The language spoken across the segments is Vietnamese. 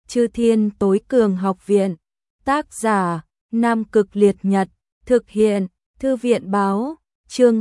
Chư Thiên Tối Cường Học Viện. Tác giả: Nam Cực Liệt Nhật. Thực hiện: Thư viện báo. Chương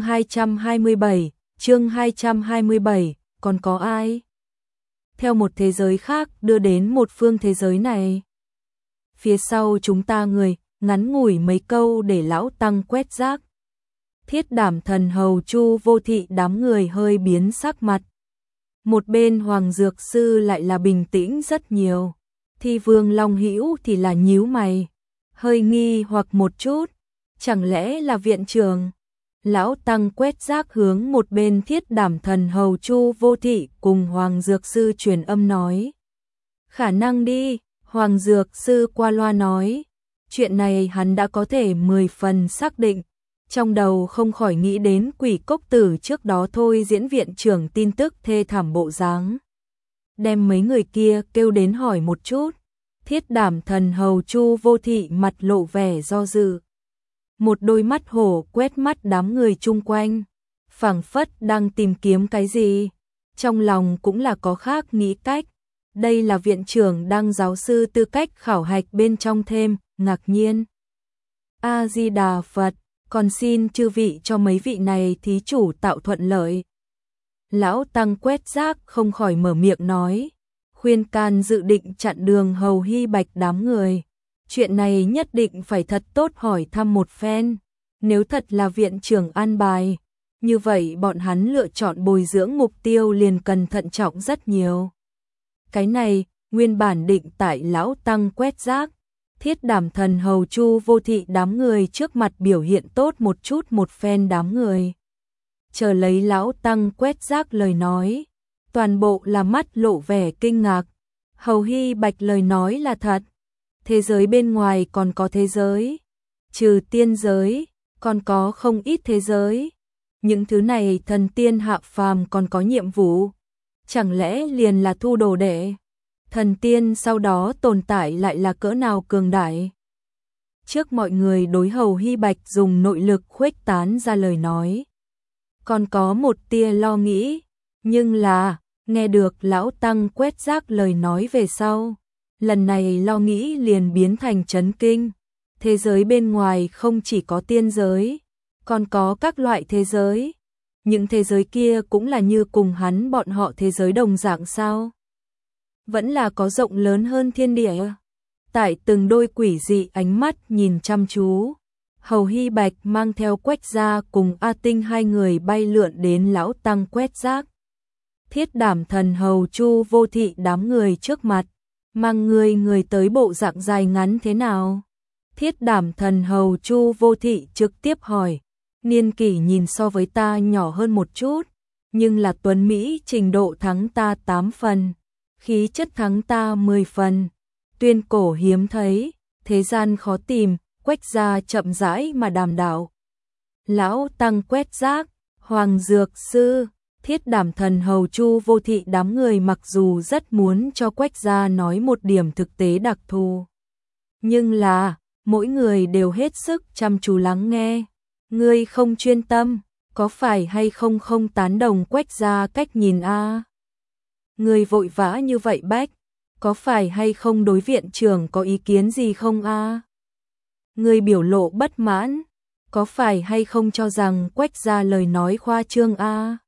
227, còn có ai? Theo một thế giới khác đưa đến một phương thế giới này. Phía sau chúng ta người, ngắn ngủi mấy câu để lão tăng quét rác. Thiết Đảm Thần Hầu Chu Vô Thị đám người hơi biến sắc mặt. Một bên Hoàng Dược Sư lại là bình tĩnh rất nhiều. Thi Vương Long Hữu thì là nhíu mày, hơi nghi hoặc một chút, chẳng lẽ là viện trưởng? Lão tăng quét rác hướng một bên Thiết Đảm Thần Hầu Chu Vô Thị cùng Hoàng Dược Sư truyền âm nói. Khả năng đi, Hoàng Dược Sư qua loa nói. Chuyện này hắn đã có thể 10 phần xác định, trong đầu không khỏi nghĩ đến Quỷ Cốc Tử trước đó thôi diễn viện trưởng tin tức thê thảm bộ dáng. Đem mấy người kia kêu đến hỏi một chút. Thiết Đảm Thần Hầu Chu Vô Thị mặt lộ vẻ do dự. Một đôi mắt hổ quét mắt đám người chung quanh, phảng phất đang tìm kiếm cái gì. Trong lòng cũng là có khác nghĩ cách. Đây là viện trưởng đang giáo sư tư cách khảo hạch bên trong thêm, ngạc nhiên. A-di-đà Phật, còn xin chư vị cho mấy vị này thí chủ tạo thuận lợi. Lão tăng quét rác không khỏi mở miệng nói, khuyên can dự định chặn đường Hầu Hy Bạch đám người. Chuyện này nhất định phải thật tốt hỏi thăm một phen. Nếu thật là viện trưởng an bài, như vậy bọn hắn lựa chọn bồi dưỡng mục tiêu liền cần thận trọng rất nhiều. Cái này, nguyên bản định tại lão tăng quét rác. Thiết Đảm Thần Hầu Chu Vô Thị đám người trước mặt biểu hiện tốt một chút một phen đám người. Chờ lấy lão tăng quét rác lời nói. Toàn bộ là mắt lộ vẻ kinh ngạc. Hầu Hy Bạch lời nói là thật. Thế giới bên ngoài còn có thế giới. Trừ tiên giới, còn có không ít thế giới. Những thứ này thần tiên hạ phàm còn có nhiệm vụ. Chẳng lẽ liền là thu đồ đệ? Thần tiên sau đó tồn tại lại là cỡ nào cường đại? Trước mọi người đối Hầu Hy Bạch dùng nội lực khuếch tán ra lời nói. Còn có một tia lo nghĩ, nhưng là, nghe được lão tăng quét rác lời nói về sau. Lần này lo nghĩ liền biến thành chấn kinh. Thế giới bên ngoài không chỉ có tiên giới, còn có các loại thế giới. Những thế giới kia cũng là như cùng hắn bọn họ thế giới đồng dạng sao? Vẫn là có rộng lớn hơn thiên địa. Tại từng đôi quỷ dị ánh mắt nhìn chăm chú, Hầu Hy Bạch mang theo Quách Gia cùng A Tinh hai người bay lượn đến lão tăng quét rác. Thiết Đảm Thần Hầu Chu Vô Thị đám người trước mặt, mang người tới bộ dạng dài ngắn thế nào? Thiết Đảm Thần Hầu Chu Vô Thị trực tiếp hỏi, niên kỷ nhìn so với ta nhỏ hơn một chút, nhưng là tuấn Mỹ trình độ thắng ta 8 phần, khí chất thắng ta 10 phần, tuyên cổ hiếm thấy, thế gian khó tìm. Quách Gia chậm rãi mà đàm đạo. Lão tăng quét rác, Hoàng Dược Sư, Thiết Đảm Thần Hầu Chu Vô Thị đám người mặc dù rất muốn cho Quách Gia nói một điểm thực tế đặc thù, nhưng là mỗi người đều hết sức chăm chú lắng nghe. Ngươi không chuyên tâm, có phải hay không không tán đồng Quách Gia cách nhìn a? Ngươi vội vã như vậy bách, có phải hay không đối viện trưởng có ý kiến gì không a? Ngươi biểu lộ bất mãn, có phải hay không cho rằng Quách Gia lời nói khoa trương a?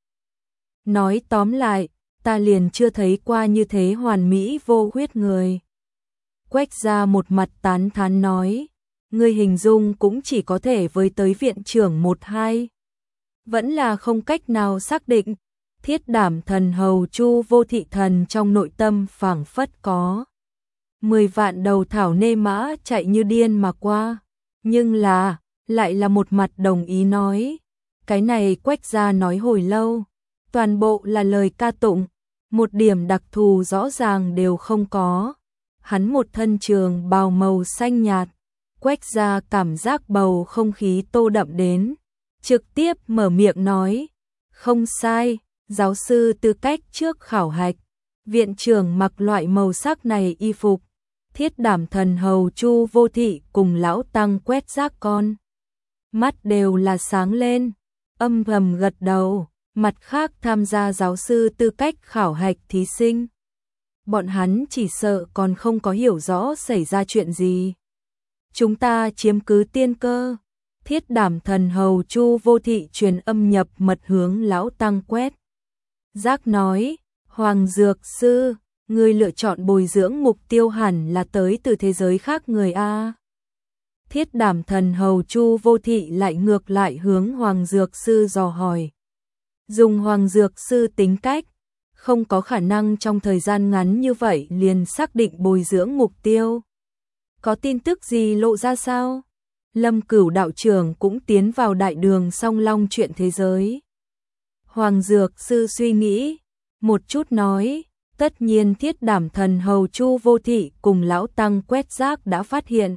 Nói tóm lại, ta liền chưa thấy qua như thế hoàn mỹ vô huyết người. Quách Gia một mặt tán thán nói, ngươi hình dung cũng chỉ có thể với tới viện trưởng 1-2. Vẫn là không cách nào xác định. Thiết Đảm Thần Hầu Chu Vô Thị thần trong nội tâm phảng phất có 10 vạn đầu thảo nê mã chạy như điên mà qua, nhưng là, lại là một mặt đồng ý nói. Cái này Quách Gia nói hồi lâu, toàn bộ là lời ca tụng, một điểm đặc thù rõ ràng đều không có. Hắn một thân trường bào màu xanh nhạt, Quách Gia cảm giác bầu không khí tô đậm đến, trực tiếp mở miệng nói, không sai, giáo sư tư cách trước khảo hạch, viện trưởng mặc loại màu sắc này y phục. Thiết Đảm Thần Hầu Chu Vô Thị cùng lão tăng quét rác con mắt đều là sáng lên, âm thầm gật đầu. Mặt khác tham gia giáo sư tư cách khảo hạch thí sinh bọn hắn chỉ sợ còn không có hiểu rõ xảy ra chuyện gì. Chúng ta chiếm cứ tiên cơ. Thiết Đảm Thần Hầu Chu Vô Thị truyền âm nhập mật hướng lão tăng quét. Giác nói, Hoàng Dược Sư, ngươi lựa chọn bồi dưỡng mục tiêu hẳn là tới từ thế giới khác người a. Thiết Đảm Thần Hầu Chu Vô Thị lại ngược lại hướng Hoàng Dược Sư dò hỏi. Dùng Hoàng Dược Sư tính cách, không có khả năng trong thời gian ngắn như vậy liền xác định bồi dưỡng mục tiêu. Có tin tức gì lộ ra sao? Lâm Cửu đạo trưởng cũng tiến vào đại đường Song Long chuyện thế giới. Hoàng Dược Sư suy nghĩ, một chút nói, tất nhiên Thiết Đảm Thần Hầu Chu Vô Thị cùng lão tăng quét rác đã phát hiện.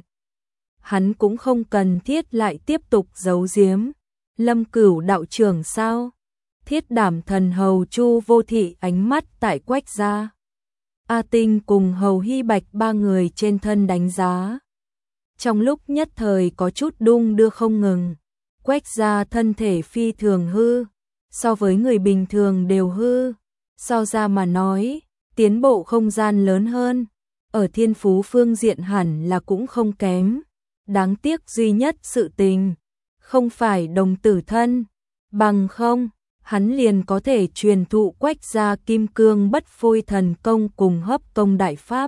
Hắn cũng không cần thiết lại tiếp tục giấu giếm. Lâm Cửu đạo trưởng sao? Thiết Đảm Thần Hầu Chu Vô Thị ánh mắt tại Quách gia. A Tinh cùng Hầu Hy Bạch ba người trên thân đánh giá. Trong lúc nhất thời có chút đung đưa không ngừng. Quách gia thân thể phi thường hư, so với người bình thường đều hư. So ra mà nói, tiến bộ không gian lớn hơn, ở thiên phú phương diện hẳn là cũng không kém. Đáng tiếc duy nhất sự tình, không phải đồng tử thân, bằng không, hắn liền có thể truyền thụ Quách gia kim cương bất phôi thần công cùng hấp công đại pháp.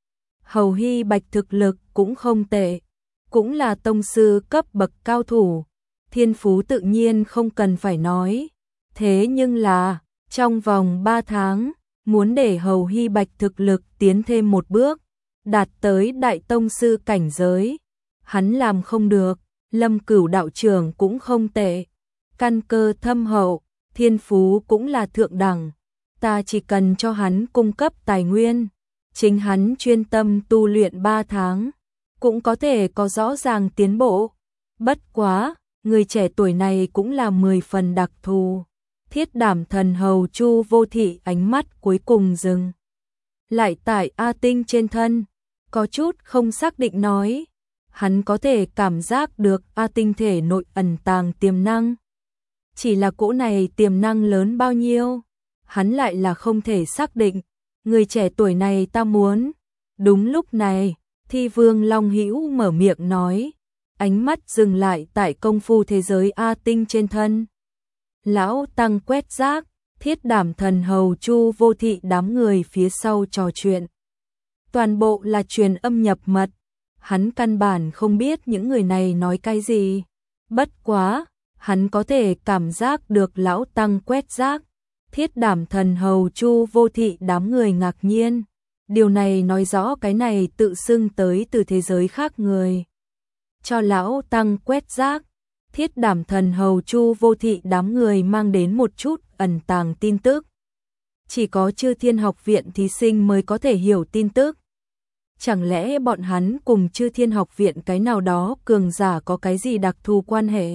Hầu Hy Bạch thực lực cũng không tệ, cũng là tông sư cấp bậc cao thủ, thiên phú tự nhiên không cần phải nói. Thế nhưng là, trong vòng 3 tháng, muốn để Hầu Hy Bạch thực lực tiến thêm một bước, đạt tới đại tông sư cảnh giới, hắn làm không được. Lâm Cửu đạo trưởng cũng không tệ, căn cơ thâm hậu, thiên phú cũng là thượng đẳng, ta chỉ cần cho hắn cung cấp tài nguyên, chính hắn chuyên tâm tu luyện 3 tháng, cũng có thể có rõ ràng tiến bộ. Bất quá, người trẻ tuổi này cũng là 10 phần đặc thù. Thiết Đảm Thần Hầu Chu Vô Thị ánh mắt cuối cùng dừng lại tại A Tinh trên thân, có chút không xác định nói, hắn có thể cảm giác được A Tinh thể nội ẩn tàng tiềm năng. Chỉ là cỗ này tiềm năng lớn bao nhiêu, hắn lại là không thể xác định. Người trẻ tuổi này ta muốn. Đúng lúc này, Thi Vương Long Hữu mở miệng nói, ánh mắt dừng lại tại công phu thế giới A Tinh trên thân. Lão tăng quét rác, Thiết Đảm Thần Hầu Chu Vô Thị đám người phía sau trò chuyện. Toàn bộ là truyền âm nhập mật, hắn căn bản không biết những người này nói cái gì. Bất quá, hắn có thể cảm giác được lão tăng quét rác. Thiết Đảm Thần Hầu Chu Vô Thị đám người ngạc nhiên. Điều này nói rõ cái này tự xưng tới từ thế giới khác người. Cho lão tăng quét rác, Thiết Đảm Thần Hầu Chu Vô Thị đám người mang đến một chút ẩn tàng tin tức. Chỉ có Chư Thiên Học Viện thí sinh mới có thể hiểu tin tức. Chẳng lẽ bọn hắn cùng Chư Thiên Học Viện cái nào đó cường giả có cái gì đặc thù quan hệ?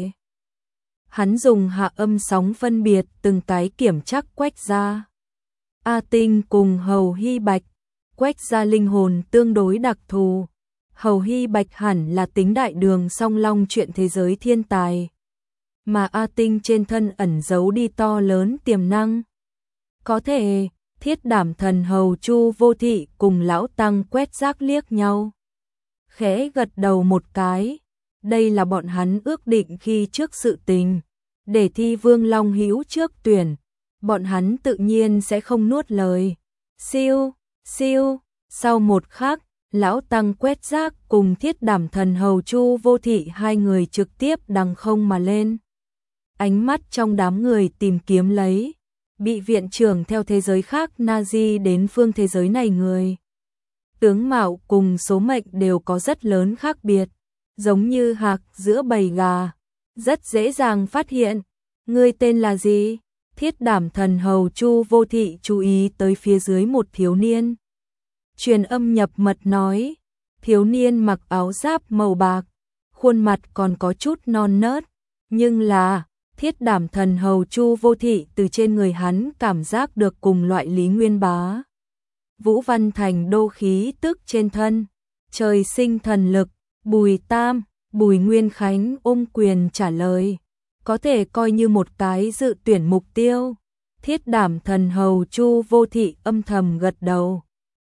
Hắn dùng hạ âm sóng phân biệt từng cái kiểm tra Quách gia. A Tinh cùng Hầu Hy Bạch, Quách gia linh hồn tương đối đặc thù. Hầu Hy Bạch hẳn là tính đại đường Song Long chuyện thế giới thiên tài, mà A Tinh trên thân ẩn giấu đi to lớn tiềm năng. Có thể, Thiết Đảm Thần Hầu Chu Vô Thị cùng lão tăng quét rác liếc nhau, khẽ gật đầu một cái. Đây là bọn hắn ước định khi trước sự tình, để Thi Vương Long Hữu trước tuyển, bọn hắn tự nhiên sẽ không nuốt lời. Siêu, siêu, sau một khắc, lão tăng quét rác cùng Thiết Đảm Thần Hầu Chu Vô Thị hai người trực tiếp đằng không mà lên. Ánh mắt trong đám người tìm kiếm lấy, bị viện trưởng theo thế giới khác Nazi đến phương thế giới này người. Tướng mạo cùng số mệnh đều có rất lớn khác biệt, giống như hạc giữa bầy gà, rất dễ dàng phát hiện. Ngươi tên là gì? Thiết Đảm Thần Hầu Chu Vô Thị chú ý tới phía dưới một thiếu niên. Truyền âm nhập mật nói, thiếu niên mặc áo giáp màu bạc, khuôn mặt còn có chút non nớt, nhưng là Thiết Đảm Thần Hầu Chu Vô Thị từ trên người hắn cảm giác được cùng loại Lý Nguyên Bá. Vũ Văn Thành đô khí tức trên thân, trời sinh thần lực. Bùi Tam, Bùi Nguyên Khánh ôm quyền trả lời, có thể coi như một cái dự tuyển mục tiêu. Thiết Đảm Thần Hầu Chu Vô Thị âm thầm gật đầu.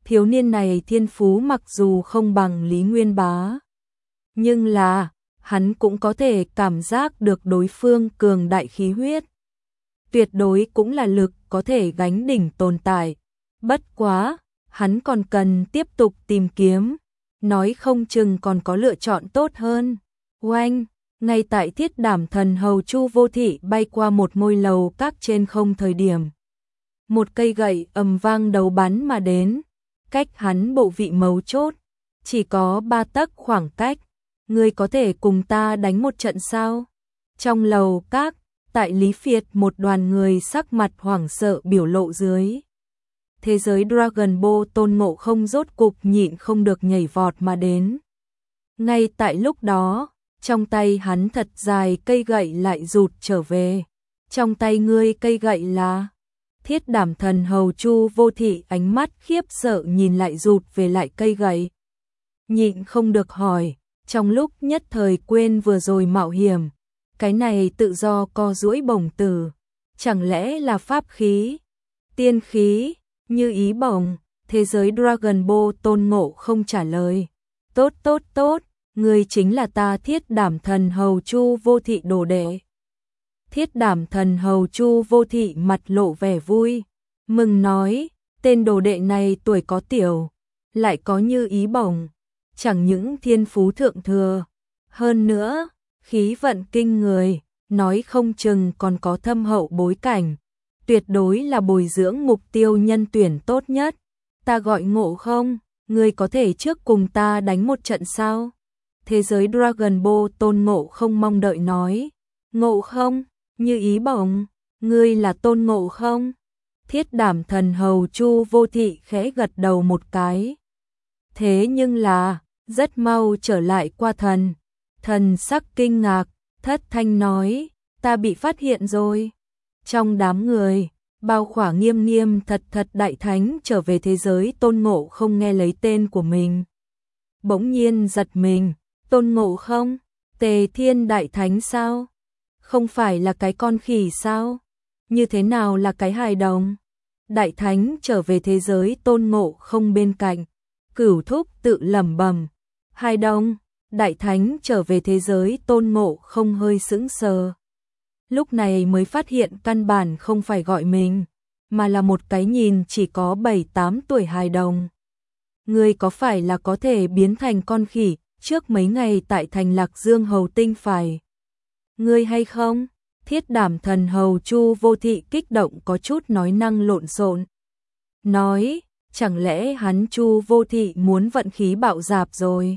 Thiếu niên này thiên phú mặc dù không bằng Lý Nguyên Bá, nhưng là hắn cũng có thể cảm giác được đối phương cường đại khí huyết. Tuyệt đối cũng là lực có thể gánh đỉnh tồn tại. Bất quá, hắn còn cần tiếp tục tìm kiếm, nói không chừng còn có lựa chọn tốt hơn. Oanh, ngay tại Thiết Đảm Thần Hầu Chu Vô Thị bay qua một ngôi lầu các trên không thời điểm. Một cây gậy ầm vang đầu bắn mà đến, cách hắn bộ vị mấu chốt, chỉ có 3 tấc khoảng cách. Ngươi có thể cùng ta đánh một trận sao? Trong lầu các, tại Lý Phiệt một đoàn người sắc mặt hoảng sợ biểu lộ dưới. Thế giới Dragon Ball Tôn Ngộ Không rốt cục nhịn không được nhảy vọt mà đến. Ngay tại lúc đó, trong tay hắn thật dài cây gậy lại rụt trở về. Trong tay ngươi cây gậy là... Thiết Đảm Thần Hầu Chu Vô Thị ánh mắt khiếp sợ nhìn lại rụt về lại cây gậy. Nhịn không được hỏi, trong lúc nhất thời quên vừa rồi mạo hiểm, cái này tự do co duỗi bổng tử, chẳng lẽ là pháp khí, tiên khí, như ý bổng. Thế giới Dragon Ball Tôn Ngộ Không trả lời, tốt tốt tốt, ngươi chính là ta Thiết Đảm Thần Hầu Chu Vô Thị đồ đệ. Thiết Đảm Thần Hầu Chu Vô Thị mặt lộ vẻ vui, mừng nói, tên đồ đệ này tuổi có tiểu, lại có như ý bổng, chẳng những thiên phú thượng thừa, hơn nữa, khí vận kinh người, nói không chừng còn có thâm hậu bối cảnh, tuyệt đối là bồi dưỡng mục tiêu nhân tuyển tốt nhất. Ta gọi Ngộ Không, ngươi có thể trước cùng ta đánh một trận sao? Thế giới Dragon Ball Tôn Ngộ Không mong đợi nói, Ngộ Không, như ý bổng, ngươi là Tôn Ngộ Không? Thiết Đảm Thần Hầu Chu Vô Thị khẽ gật đầu một cái. Thế nhưng là, rất mau trở lại qua thần sắc kinh ngạc, thất thanh nói, ta bị phát hiện rồi. Trong đám người, bao khỏa nghiêm nghiêm thật thật đại thánh trở về thế giới Tôn Ngộ Không nghe lấy tên của mình. Bỗng nhiên giật mình, Tôn Ngộ Không, Tề Thiên đại thánh sao? Không phải là cái con khỉ sao? Như thế nào là cái hài đồng? Đại thánh trở về thế giới Tôn Ngộ Không bên cạnh, Cửu Thúc tự lẩm bẩm, hài đồng. Đại thánh trở về thế giới Tôn Ngộ Không hơi sững sờ. Lúc này mới phát hiện căn bản không phải gọi mình, mà là một cái nhìn chỉ có 7-8 tuổi hài đồng. Ngươi có phải là có thể biến thành con khỉ trước mấy ngày tại thành Lạc Dương Hầu Tinh phải? Ngươi hay không? Thiết Đảm Thần Hầu Chu Vô Thị kích động có chút nói năng lộn xộn. Nói, chẳng lẽ hắn Chu Vô Thị muốn vận khí bạo dạp rồi?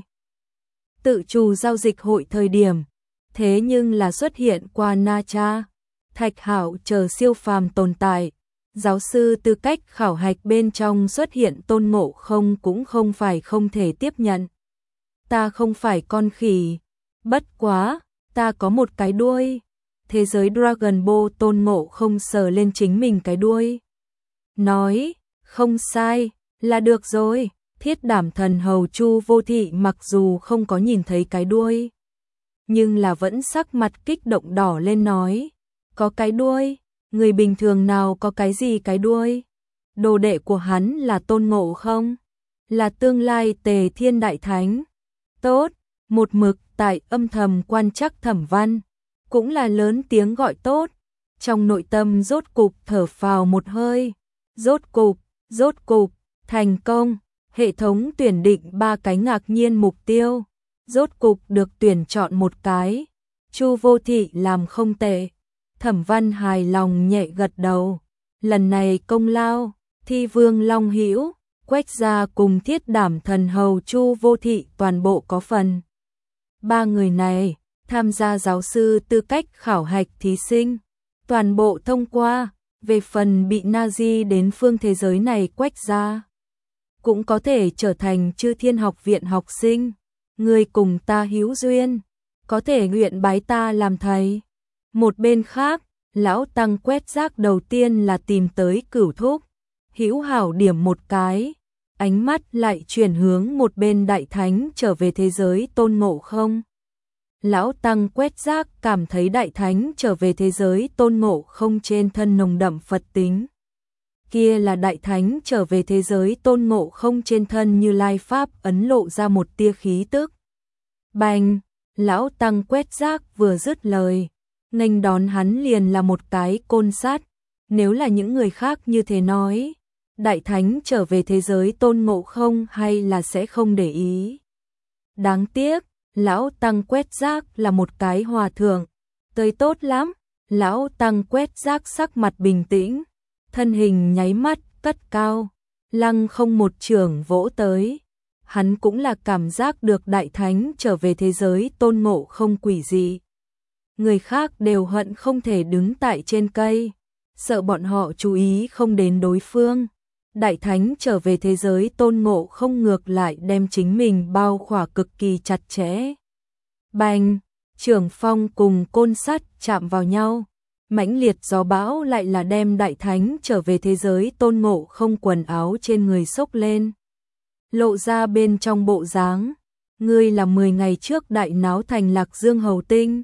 Tự chủ giao dịch hội thời điểm, thế nhưng là xuất hiện qua Na Cha, Thạch Hạo chờ siêu phàm tồn tại. Giáo sư tư cách khảo hạch bên trong xuất hiện Tôn Ngộ Không cũng không phải không thể tiếp nhận. Ta không phải con khỉ, bất quá, ta có một cái đuôi. Thế giới Dragon Ball Tôn Ngộ Không sờ lên chính mình cái đuôi. Nói, không sai, là được rồi. Thiết Đảm Thần Hầu Chu Vô Thị mặc dù không có nhìn thấy cái đuôi, nhưng là vẫn sắc mặt kích động đỏ lên nói, có cái đuôi, người bình thường nào có cái gì cái đuôi? Đồ đệ của hắn là Tôn Ngộ Không, là tương lai Tề Thiên Đại Thánh. Tốt, một mực tại âm thầm quan trắc Thẩm Văn, cũng là lớn tiếng gọi tốt, trong nội tâm rốt cục thở phào một hơi, rốt cục, thành công. Hệ thống tuyển định 3 cái ngạc nhiên mục tiêu, rốt cục được tuyển chọn một cái. Chu Vô Thị làm không tệ. Thẩm Văn hài lòng nhẹ gật đầu. Lần này công lao, Thi Vương Long Hữu, Quách Gia cùng Thiết Đảm Thần Hầu Chu Vô Thị toàn bộ có phần. 3 người này tham gia giáo sư tư cách khảo hạch thí sinh, toàn bộ thông qua. Về phần bị Nazi đến phương thế giới này Quách Gia, cũng có thể trở thành Chư Thiên Học Viện học sinh. Người cùng ta hữu duyên, có thể nguyện bái ta làm thầy. Một bên khác, lão tăng quét rác đầu tiên là tìm tới Cửu Thúc, hữu hảo điểm một cái, ánh mắt lại chuyển hướng một bên đại thánh trở về thế giới Tôn Ngộ Không. Lão tăng quét rác cảm thấy đại thánh trở về thế giới Tôn Ngộ Không trên thân nồng đậm Phật tính. kia là đại thánh trở về thế giới Tôn Ngộ Không, trên thân Như Lai Pháp ấn lộ ra một tia khí tức. Bành, lão tăng quét rác vừa dứt lời, nghênh đón hắn liền là một cái côn sắt. Nếu là những người khác như thế nói, đại thánh trở về thế giới Tôn Ngộ Không hay là sẽ không để ý. Đáng tiếc, lão tăng quét rác là một cái hòa thượng, tới tốt lắm. Lão tăng quét rác sắc mặt bình tĩnh, thân hình nháy mắt cất cao, lăng không một chưởng vỗ tới. Hắn cũng là cảm giác được đại thánh trở về thế giới Tôn Ngộ Không quỷ dị. Người khác đều hận không thể đứng tại trên cây, sợ bọn họ chú ý không đến đối phương. Đại thánh trở về thế giới Tôn Ngộ Không ngược lại đem chính mình bao khỏa cực kỳ chặt chẽ. Bành, chưởng phong cùng côn sắt chạm vào nhau, mãnh liệt gió bão lại là đem đại thánh trở về thế giới Tôn Ngộ Không quần áo trên người xốc lên, lộ ra bên trong bộ dáng, ngươi là 10 ngày trước đại náo thành Lạc Dương Hầu Tinh.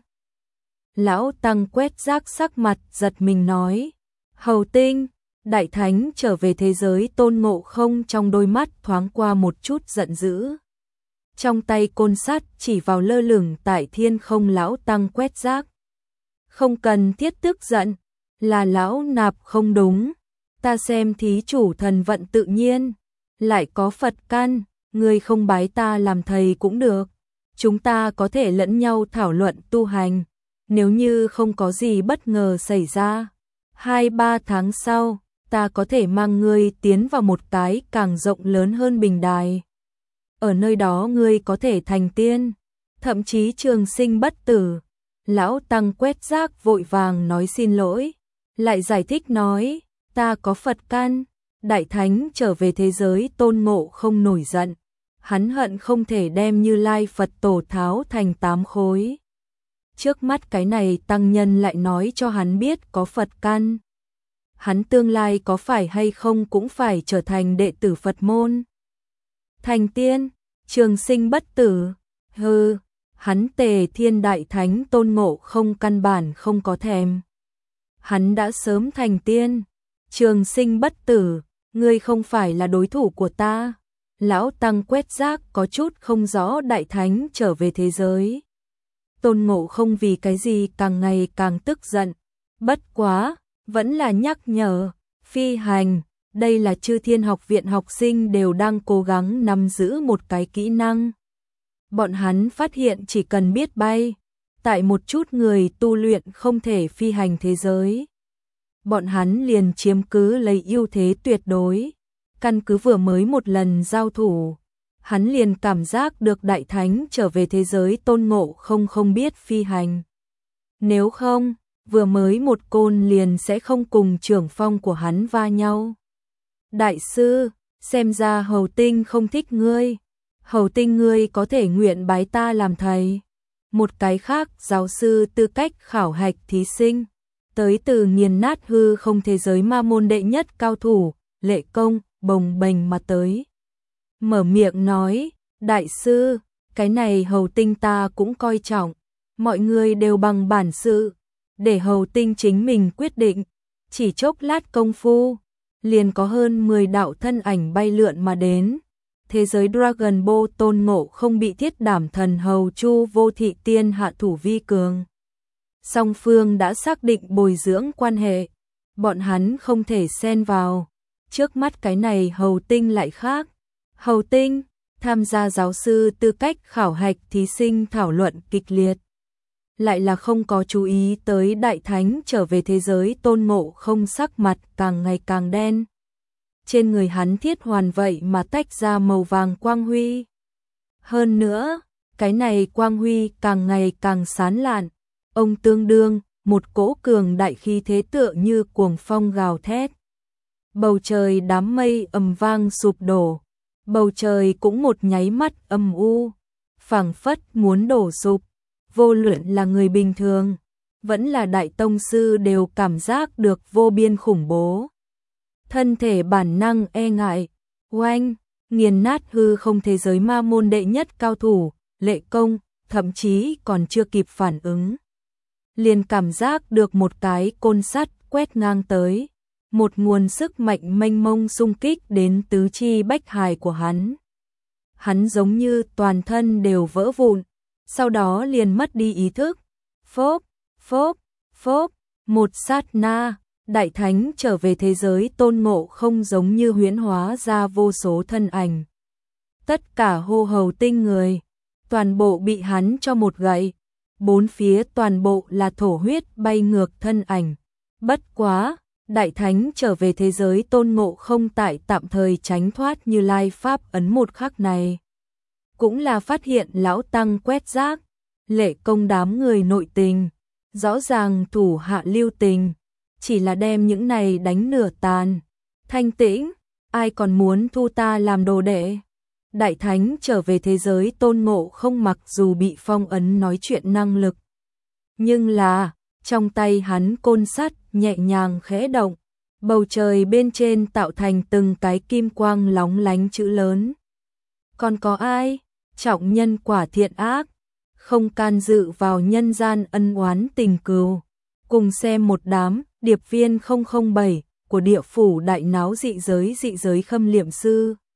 Lão tăng quét rác sắc mặt giật mình nói, Hầu Tinh. Đại thánh trở về thế giới Tôn Ngộ Không trong đôi mắt thoáng qua một chút giận dữ. Trong tay côn sắt chỉ vào lơ lửng tại thiên không lão tăng quét rác. Không cần thiết tức giận, là lão nạp không đúng. Ta xem thí chủ thần vận tự nhiên, lại có Phật căn, ngươi không bái ta làm thầy cũng được. Chúng ta có thể lẫn nhau thảo luận tu hành, nếu như không có gì bất ngờ xảy ra. 2-3 tháng sau, ta có thể mang ngươi tiến vào một cái càng rộng lớn hơn bình đài. Ở nơi đó ngươi có thể thành tiên, thậm chí trường sinh bất tử. Lão tăng quét rác vội vàng nói xin lỗi, lại giải thích nói, ta có Phật căn. Đại thánh trở về thế giới Tôn Ngộ Không nổi giận, hắn hận không thể đem Như Lai Phật tổ tháo thành 8 khối. Trước mắt cái này tăng nhân lại nói cho hắn biết có Phật căn. Hắn tương lai có phải hay không cũng phải trở thành đệ tử Phật môn. Thành tiên, trường sinh bất tử, hừ, hắn Tề Thiên Đại Thánh Tôn Ngộ Không căn bản không có thèm. Hắn đã sớm thành tiên, trường sinh bất tử, ngươi không phải là đối thủ của ta. Lão tăng quét rác có chút không rõ đại thánh trở về thế giới. Tôn Ngộ Không vì cái gì càng ngày càng tức giận, bất quá, vẫn là nhắc nhở, phi hành, đây là Chư Thiên Học Viện học sinh đều đang cố gắng nắm giữ một cái kỹ năng. Bọn hắn phát hiện chỉ cần biết bay, tại một chút người tu luyện không thể phi hành thế giới, bọn hắn liền chiếm cứ lấy ưu thế tuyệt đối. Căn cứ vừa mới một lần giao thủ, hắn liền cảm giác được đại thánh trở về thế giới Tôn Ngộ Không không biết phi hành. Nếu không, vừa mới một côn liền sẽ không cùng trưởng phong của hắn va nhau. Đại sư, xem ra Hầu Tinh không thích ngươi. Hầu Tinh ngươi có thể nguyện bái ta làm thầy. Một cái khác giáo sư tư cách khảo hạch thí sinh, tới từ nghiền nát hư không thế giới ma môn đệ nhất cao thủ, Lệ Công, bồng bềnh mà tới. Mở miệng nói, đại sư, cái này Hầu Tinh ta cũng coi trọng, mọi người đều bằng bản sự, để Hầu Tinh chính mình quyết định. Chỉ chốc lát công phu, liền có hơn 10 đạo thân ảnh bay lượn mà đến. Thế giới Dragon Ball Tôn Ngộ Không bị Thiết Đảm Thần Hầu Chu Vô Thị Tiên hạ thủ vi cường. Song phương đã xác định bồi dưỡng quan hệ, bọn hắn không thể xen vào. Trước mắt cái này Hầu Tinh lại khác. Hầu Tinh, tham gia giáo sư tư cách khảo hạch thí sinh thảo luận kịch liệt. Lại là không có chú ý tới đại thánh trở về thế giới Tôn Ngộ Không sắc mặt càng ngày càng đen. Trên người hắn thiết hoàn vậy mà tách ra màu vàng quang huy. Hơn nữa, cái này quang huy càng ngày càng sán lạn. Ông tương đương, một cỗ cường đại khí thế tựa như cuồng phong gào thét. Bầu trời đám mây ầm vang sụp đổ. Bầu trời cũng một nháy mắt âm u, phảng phất muốn đổ sụp. Vô luận là người bình thường, vẫn là đại tông sư đều cảm giác được vô biên khủng bố. Thân thể bản năng e ngại, oanh, nghiền nát hư không thế giới ma môn đệ nhất cao thủ, Lệ Công, thậm chí còn chưa kịp phản ứng. Liền cảm giác được một cái côn sắt quét ngang tới, một nguồn sức mạnh mênh mông xung kích đến tứ chi bách hải của hắn. Hắn giống như toàn thân đều vỡ vụn, sau đó liền mất đi ý thức. Phốp, phốp, phốp, một sát na, Đại Thánh trở về thế giới Tôn Ngộ Không giống như huyễn hóa ra vô số thân ảnh. Tất cả hô hầu tinh người, toàn bộ bị hắn cho một gậy, bốn phía toàn bộ là thổ huyết bay ngược thân ảnh. Bất quá, Đại Thánh trở về thế giới Tôn Ngộ Không tại tạm thời tránh thoát Như Lai Pháp ấn một khắc này. Cũng là phát hiện lão tăng quét rác, Lệ Công đám người nội tình, rõ ràng thủ hạ lưu tình, chỉ là đem những này đánh nửa tàn. Thanh Tĩnh, ai còn muốn thu ta làm đồ đệ? Đại Thánh trở về thế giới Tôn Ngộ Không mặc dù bị phong ấn nói chuyện năng lực, nhưng là trong tay hắn côn sắt nhẹ nhàng khẽ động, bầu trời bên trên tạo thành từng cái kim quang lóng lánh chữ lớn. Còn có ai? Trọng nhân quả thiện ác, không can dự vào nhân gian ân oán tình cừu. Cùng xem một đám điệp viên 007 của địa phủ đại náo dị giới khâm liệm sư.